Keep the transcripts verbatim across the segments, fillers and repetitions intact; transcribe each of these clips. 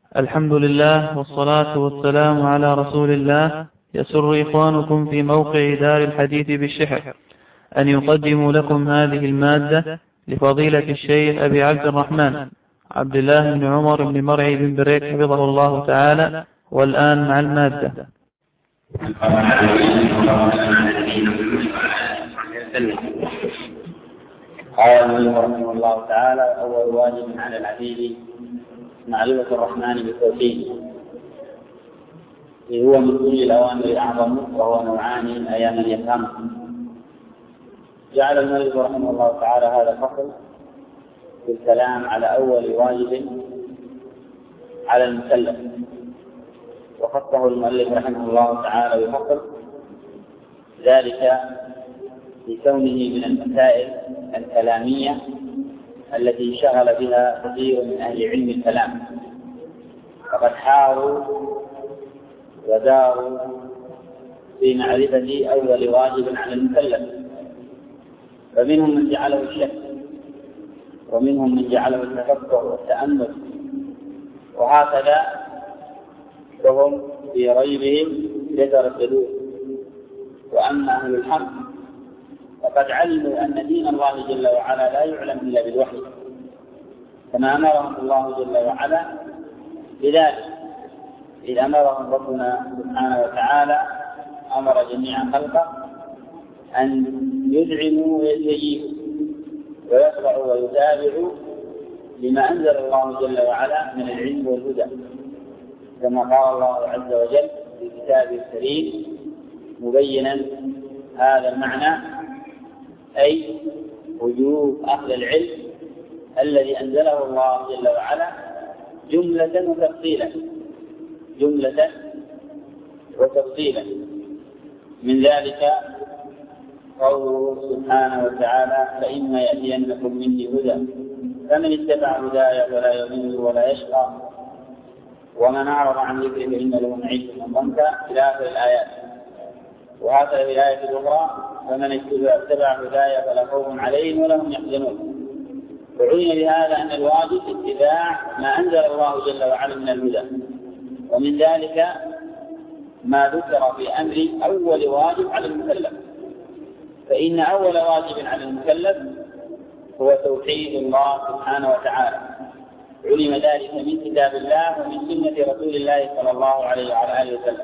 الحمد لله والصلاة والسلام على رسول الله. يسر إخوانكم في موقع دار الحديث بالشحر أن يقدموا لكم هذه المادة لفضيلة الشيخ أبي عبد الرحمن عبد الله بن عمر بن مرعي بن بريك حفظه الله تعالى. والآن مع المادة. قال النبي رحمه الله تعالى: أول واجب على العبيد معرفة الرحمن بالتوحيد، هو من كل الأوامر الأعظم، وهو نوعان أي من يفهمه. جعل المؤلف رحمه الله تعالى هذا الفصل في الكلام على أول واجب على المكلف، وخصه المؤلف رحمه الله تعالى بفصل ذلك لكونه من المسائل الكلامية التي شغل بها كثير من أهل علم الكلام، فقد حاروا وداروا في معرفة أول واجب على المكلف، فمنهم من جعله الشك، ومنهم من جعله التفكر والتأمل، وهكذا وهم في ريبهم يترددون. وأما أهل الحق فقد علموا أن دين الله جل وعلا لا يعلم إلا بالوحي، كما أمرهم الله جل وعلا بذلك، إذ أمرهم ربنا سبحانه وتعالى أمر جميع خلقه أن يذعنوا ويستجيبوا ويخضعوا ويتابعوا لما أنزل الله جل وعلا من العلم والهدى، كما قال الله عز وجل في كتابه الكريم مبينا هذا المعنى، أي وجوب أهل العلم الذي أنزله الله جل وعلا جملة وتفصيلا جملة وتفصيلا. من ذلك قوله سبحانه وتعالى: فإما يأتينكم مني هدى فمن اتبع هداي فلا يضل ولا يشقى ومن أعرض عن ذكري فإن له معيشة ضنكا إلى آخر الآيات. وهكذا في الآية الأخرى: فمن اتبع هداي فلا خوف عليهم ولا هم يحزنون. وعلم بهذا أن الواجب اتباع ما أنزل الله جل وعلا من الهدى. ومن ذلك ما ذكر في أمر أول واجب على المكلف، فإن أول واجب على المكلف هو توحيد الله سبحانه وتعالى. علم ذلك من كتاب الله ومن سنة رسول الله صلى الله عليه وعلى آله وسلم.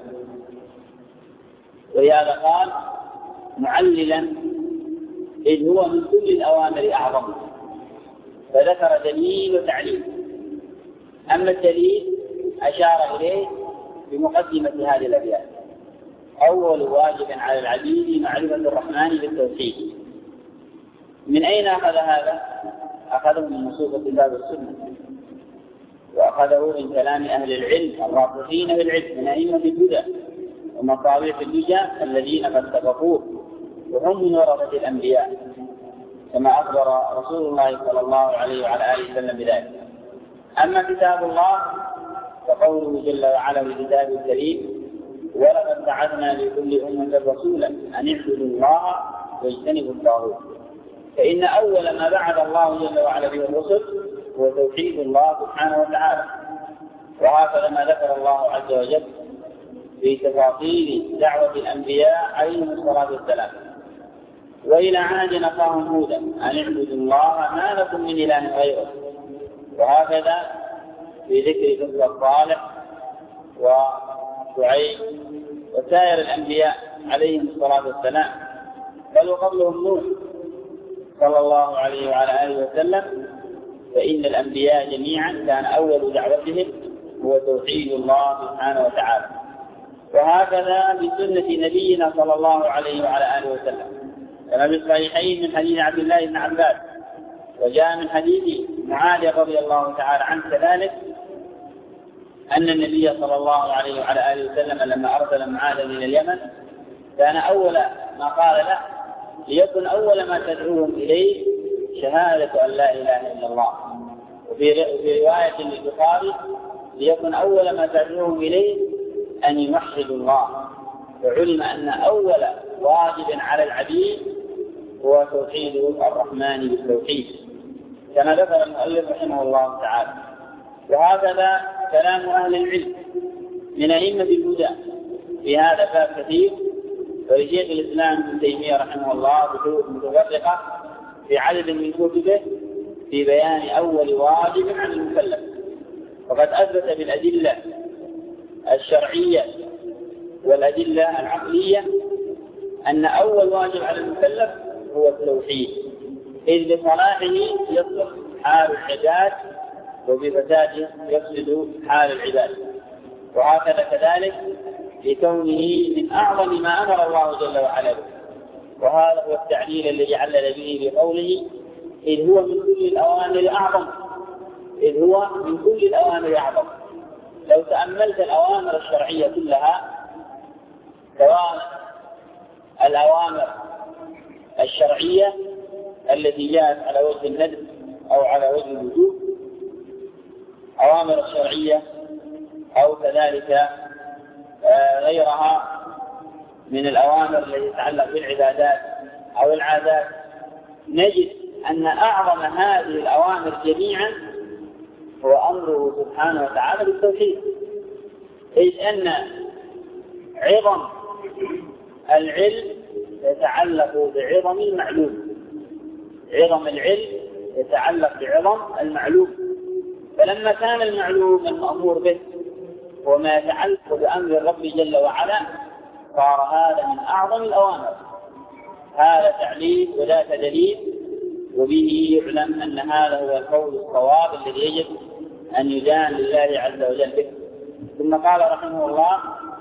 ولهذا قال معللا: إذ هو من كل الأوامر أعظم، فذكر دليل وتعليل. أما الدليل أشار إليه بمقدمة هذه الأبيات: أول واجب على العبيد معرفة الرحمن بالتوحيد. من أين أخذ هذا؟ أخذه من نصوص الكتاب والسنة، وأخذه من كلام أهل العلم الراسخين بالعلم من أئمة الهدى ومصابيح الهدى الذين قد سبقوه، وهم من ورثة الأنبياء، كما أخبر رسول الله صلى الله عليه وعلى آله وسلم بذلك. أما كتاب الله فقوله جل وعلا في كتابه الكريم: ولقد بعثنا لكل أمة رسولا أن اعبدوا الله واجتنبوا الطاغوت. فإن أول ما بعث الله جل وعلا به الرسل هو توحيد الله سبحانه وتعالى. وهكذا ما ذكر الله عز وجل في تفاصيل دعوة الأنبياء عليهم الصلاة والسلام: وإلى عاد أخاهم هودا أن اعبدوا الله ما لكم من إله غيره. وهكذا في ذكر نبوة صالح وشعيب وسائر الأنبياء عليهم الصلاة والسلام، بل وقبلهم نوح صلى الله عليه وعلى آله وسلم. فإن الأنبياء جميعا كان أول دعوتهم هو توحيد الله سبحانه وتعالى. وهكذا بسنة نبينا صلى الله عليه وعلى آله وسلم، كما في الصحيحين من حديث عبد الله بن عباس، وجاء من حديث معاذ رضي الله تعالى عنه كذلك أن النبي صلى الله عليه وعلى آله وسلم لما أرسل معاذ إلى اليمن كان أول ما قال له: ليكن أول ما تدعوهم إليه شهادة أن لا إله إلا الله. وفي رواية للبخاري: ليكن أول ما تدعوهم إليه أن يوحدوا الله. وعلم أن أول واجب على العبيد هو توحيد الرحمن بالتوحيد، كما ذكر المؤلف رحمه الله تعالى. وهكذا كلام أهل العلم من أئمة الهدى في هذا الباب كثير، ولشيخ الإسلام ابن تيمية رحمه الله بحوث متفرقة في عدد من كتبه في بيان أول واجب عن المكلف. وقد أثبت بالأدلة الشرعية والأدلة العقلية أن أول واجب على المكلف هو التوحيد، إذ بصلاحه يصلح حال العباد وبفساده يفسد حال العباد. وهكذا كذلك لكونه من أعظم ما أمر الله جل وعلا به، وهذا هو التعليل الذي علل به بقوله إذ هو من كل الأوامر أعظم، إذ هو من كل الأوامر أعظم. لو تأملت الأوامر الشرعية كلها، سواء الأوامر الشرعية التي جاءت على وجه الندب أو على وجه الوجوب، أوامر الشرعية أو كذلك غيرها من الأوامر التي تتعلق بالعبادات أو العادات، نجد أن أعظم هذه الأوامر جميعا هو أمره سبحانه وتعالى بالتوحيد، إذ أن عظم العلم يتعلق بعظم المعلوم، عظم العلم يتعلق بعظم المعلوم. فلما كان المعلوم المأمور به وما يتعلق بأمر الرب جل وعلا صار هذا من أعظم الأوامر. هذا تعليل وذاك دليل، وبه يعلم أن هذا هو القول الصواب الذي يجب أن يدان لله عز وجل به. ثم قال رحمه الله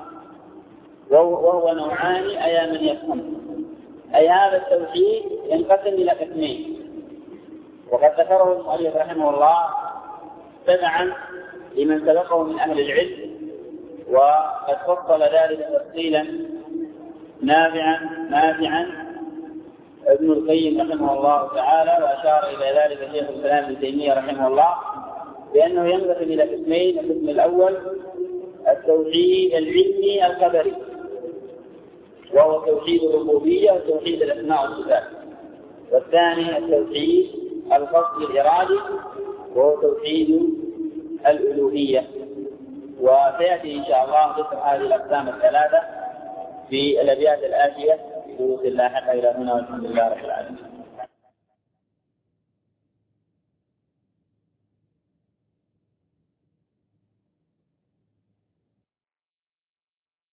وهو نوعان أي من يفهم، أي هذا التوحيد ينقسم إلى قسمين، وقد ذكره المؤلف رحمه الله تبعا لمن سبقه من أهل العلم، وقد فصل ذلك تفصيلا نافعا نافعا ابن القيم رحمه الله تعالى، وأشار إلى ذلك شيخ الإسلام ابن تيمية رحمه الله، بأنه ينقسم إلى قسمين. القسم الأول التوحيد العلمي الخبري، وهو توحيد الربوبية وتوحيد الأسماء والصفات. والثاني التوحيد القصد الإرادي، وهو توحيد الألوهية. وسيأتي إن شاء الله ذكر هذه الأقسام الثلاثة في الأبيات الآتية في دروس اللاحقة. إلى هنا والحمد لله رب العالمين.